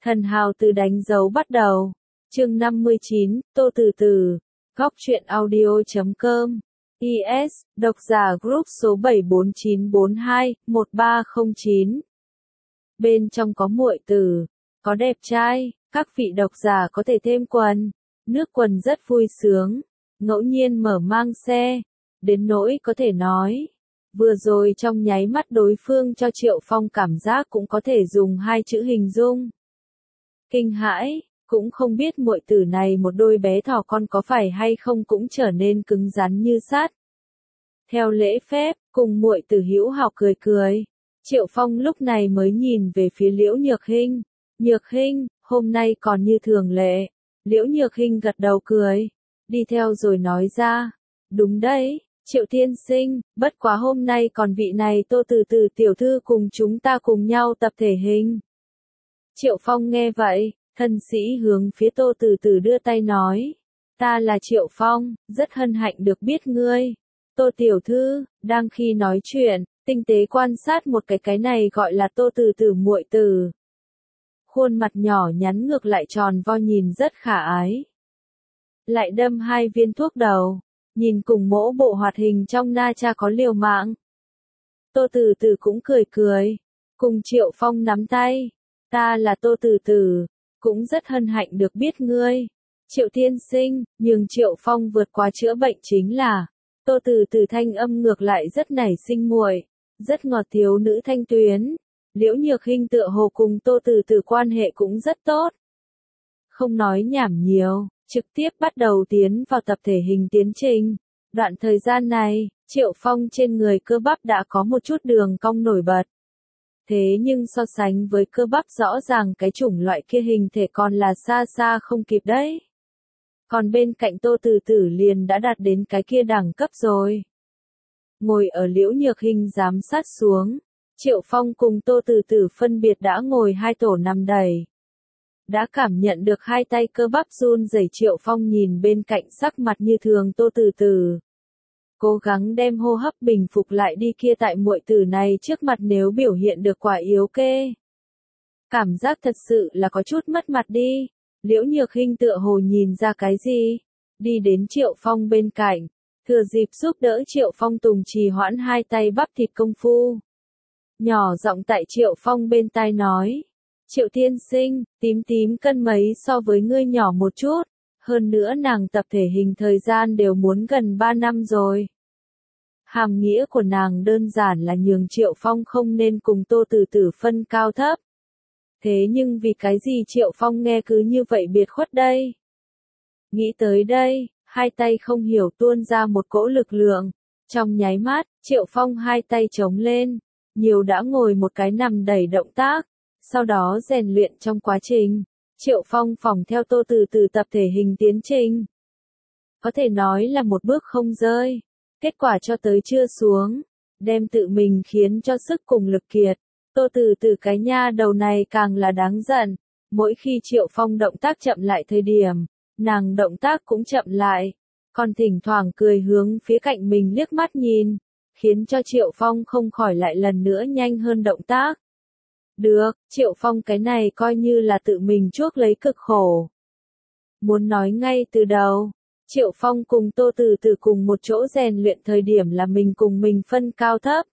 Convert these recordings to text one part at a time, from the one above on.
Thần hào từ đánh dấu bắt đầu. Chương 59, Tô Từ Từ. Góc truyện audio.com. IS, độc giả group số 74942-1309. Bên trong có muội tử, có đẹp trai, các vị độc giả có thể thêm quần. Nước quần rất vui sướng, ngẫu nhiên mở mang xe, đến nỗi có thể nói. Vừa rồi trong nháy mắt đối phương cho Triệu Phong cảm giác cũng có thể dùng hai chữ hình dung. Kinh hãi, cũng không biết muội tử này một đôi bé thỏ con có phải hay không cũng trở nên cứng rắn như sắt. Theo lễ phép, cùng muội tử hữu hảo cười cười. Triệu Phong lúc này mới nhìn về phía Liễu Nhược Hinh. Nhược Hinh, hôm nay còn như thường lệ. Liễu Nhược Hinh gật đầu cười, đi theo rồi nói ra. Đúng đấy, Triệu tiên sinh, bất quá hôm nay còn vị này Tô Từ Từ tiểu thư cùng chúng ta cùng nhau tập thể hình. Triệu Phong nghe vậy, thân sĩ hướng phía Tô Từ Từ đưa tay nói. Ta là Triệu Phong, rất hân hạnh được biết ngươi. Tô tiểu thư, đang khi nói chuyện, tinh tế quan sát một cái này gọi là Tô Từ Từ muội tử. Khuôn mặt nhỏ nhắn ngược lại tròn vo nhìn rất khả ái. Lại đâm hai viên thuốc đầu, nhìn cùng mỗ bộ hoạt hình trong Na Cha có liều mạng. Tô Từ Từ cũng cười cười, cùng Triệu Phong nắm tay. Ta là Tô Từ Từ, cũng rất hân hạnh được biết ngươi. Triệu tiên sinh, nhưng Triệu Phong vượt qua chữa bệnh chính là. Tô Từ Từ thanh âm ngược lại rất nảy sinh muội, rất ngọt thiếu nữ thanh tuyến. Liễu Nhược Hinh tựa hồ cùng Tô Từ Từ quan hệ cũng rất tốt. Không nói nhảm nhiều, trực tiếp bắt đầu tiến vào tập thể hình tiến trình. Đoạn thời gian này, Triệu Phong trên người cơ bắp đã có một chút đường cong nổi bật. Thế nhưng so sánh với cơ bắp rõ ràng cái chủng loại kia hình thể còn là xa xa không kịp đấy. Còn bên cạnh Tô Từ Từ liền đã đạt đến cái kia đẳng cấp rồi. Ngồi ở Liễu Nhược Hinh giám sát xuống, Triệu Phong cùng Tô Từ Từ phân biệt đã ngồi hai tổ nằm đầy. Đã cảm nhận được hai tay cơ bắp run rẩy Triệu Phong nhìn bên cạnh sắc mặt như thường Tô Từ Từ. Cố gắng đem hô hấp bình phục lại đi kia tại muội tử này trước mặt nếu biểu hiện được quả yếu kê. Cảm giác thật sự là có chút mất mặt đi. Liễu Nhược Hinh tựa hồ nhìn ra cái gì. Đi đến Triệu Phong bên cạnh. Thừa dịp giúp đỡ Triệu Phong tùng trì hoãn hai tay bắp thịt công phu. Nhỏ giọng tại Triệu Phong bên tai nói. Triệu tiên sinh, tím tím cân mấy so với ngươi nhỏ một chút. Hơn nữa nàng tập thể hình thời gian đều muốn gần 3 năm rồi. Hàm nghĩa của nàng đơn giản là nhường Triệu Phong không nên cùng Tô Từ Từ phân cao thấp. Thế nhưng vì cái gì Triệu Phong nghe cứ như vậy biệt khuất đây? Nghĩ tới đây, hai tay không hiểu tuôn ra một cỗ lực lượng. Trong nháy mắt, Triệu Phong hai tay chống lên, nhiều đã ngồi một cái nằm đẩy động tác. Sau đó rèn luyện trong quá trình, Triệu Phong phòng theo Tô Từ Từ tập thể hình tiến trình. Có thể nói là một bước không rơi. Kết quả cho tới chưa xuống, đem tự mình khiến cho sức cùng lực kiệt. Tô Từ Từ cái nha đầu này càng là đáng giận. Mỗi khi Triệu Phong động tác chậm lại thời điểm, nàng động tác cũng chậm lại. Còn thỉnh thoảng cười hướng phía cạnh mình liếc mắt nhìn, khiến cho Triệu Phong không khỏi lại lần nữa nhanh hơn động tác. Được, Triệu Phong cái này coi như là tự mình chuốc lấy cực khổ. Muốn nói ngay từ đầu, Triệu Phong cùng Tô Từ Từ cùng một chỗ rèn luyện thời điểm là mình cùng mình phân cao thấp.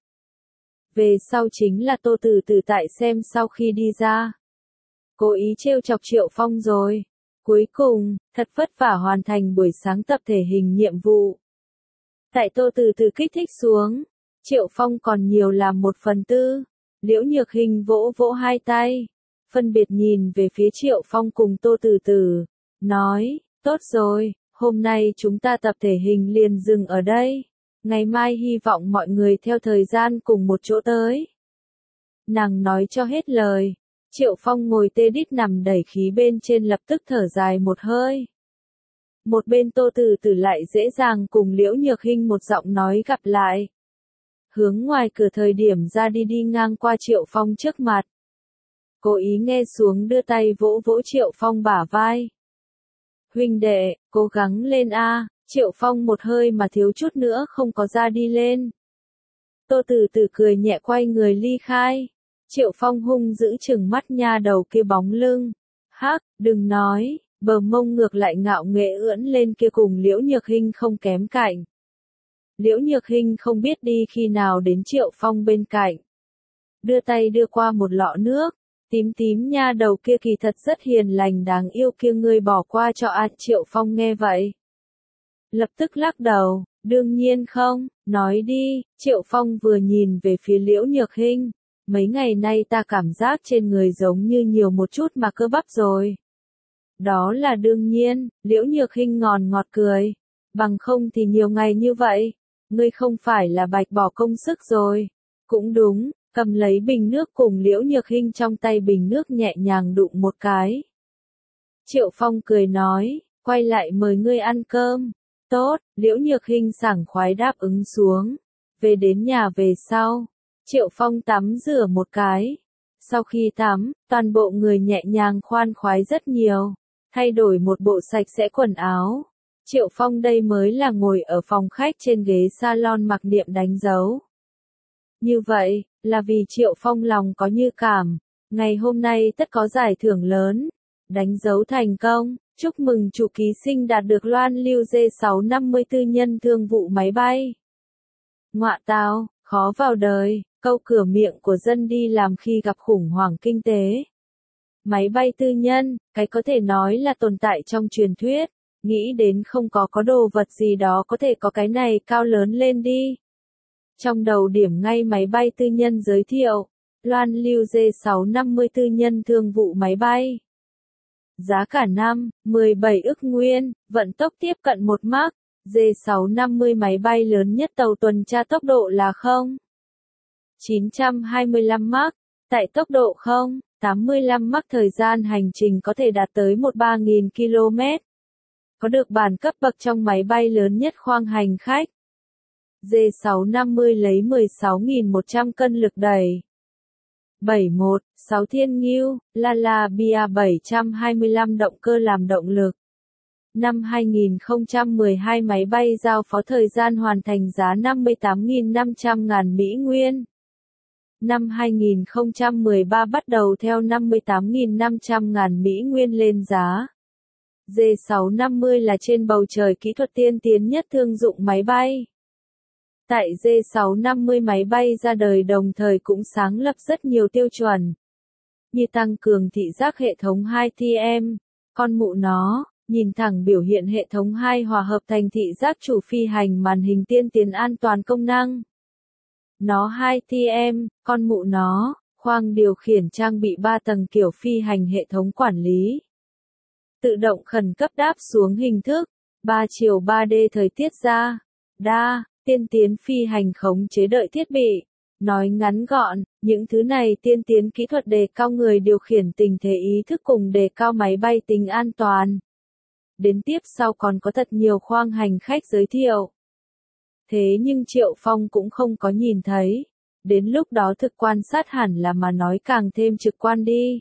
Về sau chính là Tô Từ Từ tại xem sau khi đi ra. Cố ý trêu chọc Triệu Phong rồi. Cuối cùng, thật vất vả hoàn thành buổi sáng tập thể hình nhiệm vụ. Tại Tô Từ Từ kích thích xuống, Triệu Phong còn nhiều làm 1/4. Liễu Nhược Hinh vỗ vỗ hai tay, phân biệt nhìn về phía Triệu Phong cùng Tô Từ Từ, nói, tốt rồi, hôm nay chúng ta tập thể hình liền dừng ở đây, ngày mai hy vọng mọi người theo thời gian cùng một chỗ tới. Nàng nói cho hết lời, Triệu Phong ngồi tê đít nằm đẩy khí bên trên lập tức thở dài một hơi. Một bên Tô Từ Từ lại dễ dàng cùng Liễu Nhược Hinh một giọng nói gặp lại. Hướng ngoài cửa thời điểm ra đi ngang qua Triệu Phong trước mặt. Cố ý nghe xuống đưa tay vỗ vỗ Triệu Phong bả vai. Huynh đệ, cố gắng lên a. Triệu Phong một hơi mà thiếu chút nữa không có ra đi lên. Tô Từ Từ cười nhẹ quay người ly khai. Triệu Phong hung dữ trừng mắt nha đầu kia bóng lưng. Hắc, đừng nói, bờ mông ngược lại ngạo nghễ ưỡn lên kia cùng Liễu Nhược Hinh không kém cạnh. Liễu Nhược Hinh không biết đi khi nào đến Triệu Phong bên cạnh. Đưa tay đưa qua một lọ nước, tím tím nha đầu kia kỳ thật rất hiền lành đáng yêu kia ngươi bỏ qua cho Triệu Phong nghe vậy. Lập tức lắc đầu, đương nhiên không, nói đi, Triệu Phong vừa nhìn về phía Liễu Nhược Hinh. Mấy ngày nay ta cảm giác trên người giống như nhiều một chút mà cơ bắp rồi. Đó là đương nhiên, Liễu Nhược Hinh ngọt cười. Bằng không thì nhiều ngày như vậy, ngươi không phải là bạch bỏ công sức rồi. Cũng đúng, cầm lấy bình nước cùng Liễu Nhược Hinh trong tay bình nước nhẹ nhàng đụng một cái. Triệu Phong cười nói, quay lại mời ngươi ăn cơm. Tốt, Liễu Nhược Hinh sảng khoái đáp ứng xuống. Về đến nhà về sau, Triệu Phong tắm rửa một cái. Sau khi tắm, toàn bộ người nhẹ nhàng khoan khoái rất nhiều. Thay đổi một bộ sạch sẽ quần áo. Triệu Phong đây mới là ngồi ở phòng khách trên ghế salon mặc niệm đánh dấu. Như vậy, là vì Triệu Phong lòng có như cảm. Ngày hôm nay tất có giải thưởng lớn. Đánh dấu thành công, chúc mừng chủ ký sinh đạt được loan lưu J654 nhân thương vụ máy bay. Ngoạ tào, khó vào đời, câu cửa miệng của dân đi làm khi gặp khủng hoảng kinh tế. Máy bay tư nhân, cái có thể nói là tồn tại trong truyền thuyết, nghĩ đến không có đồ vật gì đó có thể có cái này cao lớn lên đi. Trong đầu điểm ngay máy bay tư nhân giới thiệu, loan lưu J654 nhân thương vụ máy bay. Giá cả năm, 17 ức nguyên, vận tốc tiếp cận 1 Mach, J650 máy bay lớn nhất tàu tuần tra tốc độ là 925 Mach, tại tốc độ 85 Mach thời gian hành trình có thể đạt tới 13.000 km. Có được bản cấp bậc trong máy bay lớn nhất khoang hành khách. J650 lấy 16.100 cân lực đẩy. 716 Thiên Ngưu, Lala Bia 725 động cơ làm động lực. Năm 2012 máy bay giao phó thời gian hoàn thành giá 58.500 ngàn Mỹ Nguyên. Năm 2013 bắt đầu theo 58.500 ngàn Mỹ Nguyên lên giá. J650 là trên bầu trời kỹ thuật tiên tiến nhất thương dụng máy bay. Tại J650 máy bay ra đời đồng thời cũng sáng lập rất nhiều tiêu chuẩn. Như tăng cường thị giác hệ thống 2TM, con mụ nó, nhìn thẳng biểu hiện hệ thống 2 hòa hợp thành thị giác chủ phi hành màn hình tiên tiến an toàn công năng. Nó 2TM, con mụ nó, khoang điều khiển trang bị 3 tầng kiểu phi hành hệ thống quản lý. Tự động khẩn cấp đáp xuống hình thức, 3 chiều 3D thời tiết ra, đa, tiên tiến phi hành khống chế đợi thiết bị. Nói ngắn gọn, những thứ này tiên tiến kỹ thuật đề cao người điều khiển tình thế ý thức cùng đề cao máy bay tính an toàn. Đến tiếp sau còn có thật nhiều khoang hành khách giới thiệu. Thế nhưng Triệu Phong cũng không có nhìn thấy. Đến lúc đó thực quan sát hẳn là mà nói càng thêm trực quan đi.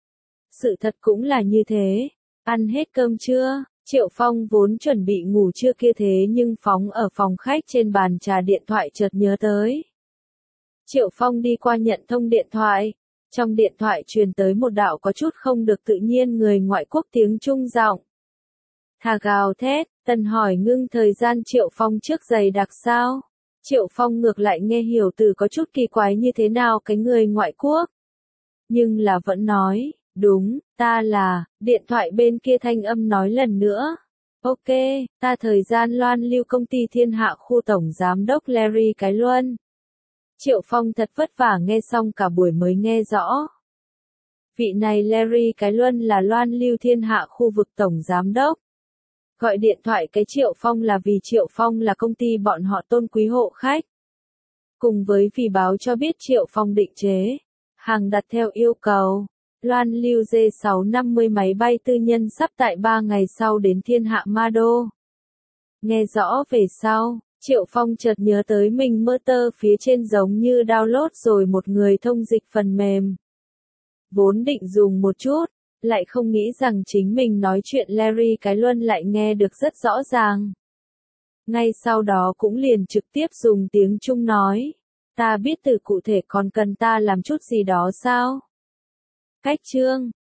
Sự thật cũng là như thế. Ăn hết cơm chưa? Triệu Phong vốn chuẩn bị ngủ trưa kia thế nhưng phóng ở phòng khách trên bàn trà điện thoại chợt nhớ tới. Triệu Phong đi qua nhận thông điện thoại. Trong điện thoại truyền tới một đạo có chút không được tự nhiên người ngoại quốc tiếng Trung giọng. Thà gào thét, Tần hỏi ngưng thời gian Triệu Phong trước giày đặc sao? Triệu Phong ngược lại nghe hiểu từ có chút kỳ quái như thế nào cái người ngoại quốc. Nhưng là vẫn nói, đúng, ta là, điện thoại bên kia thanh âm nói lần nữa. Ok, ta thời gian loan lưu công ty Thiên Hạ khu tổng giám đốc Larry Cái Luân. Triệu Phong thật vất vả nghe xong cả buổi mới nghe rõ. Vị này Larry Cái Luân là loan lưu Thiên Hạ khu vực tổng giám đốc. Gọi điện thoại cái Triệu Phong là vì Triệu Phong là công ty bọn họ tôn quý hộ khách. Cùng với vì báo cho biết Triệu Phong định chế, hàng đặt theo yêu cầu. Loan lưu J650 máy bay tư nhân sắp tại 3 ngày sau đến Thiên Hạ Ma Đô. Nghe rõ về sau, Triệu Phong chợt nhớ tới mình mơ tơ phía trên giống như download rồi một người thông dịch phần mềm. Vốn định dùng một chút, lại không nghĩ rằng chính mình nói chuyện Larry Cái Luân lại nghe được rất rõ ràng. Ngay sau đó cũng liền trực tiếp dùng tiếng Trung nói. Ta biết từ cụ thể còn cần ta làm chút gì đó sao? Cách chương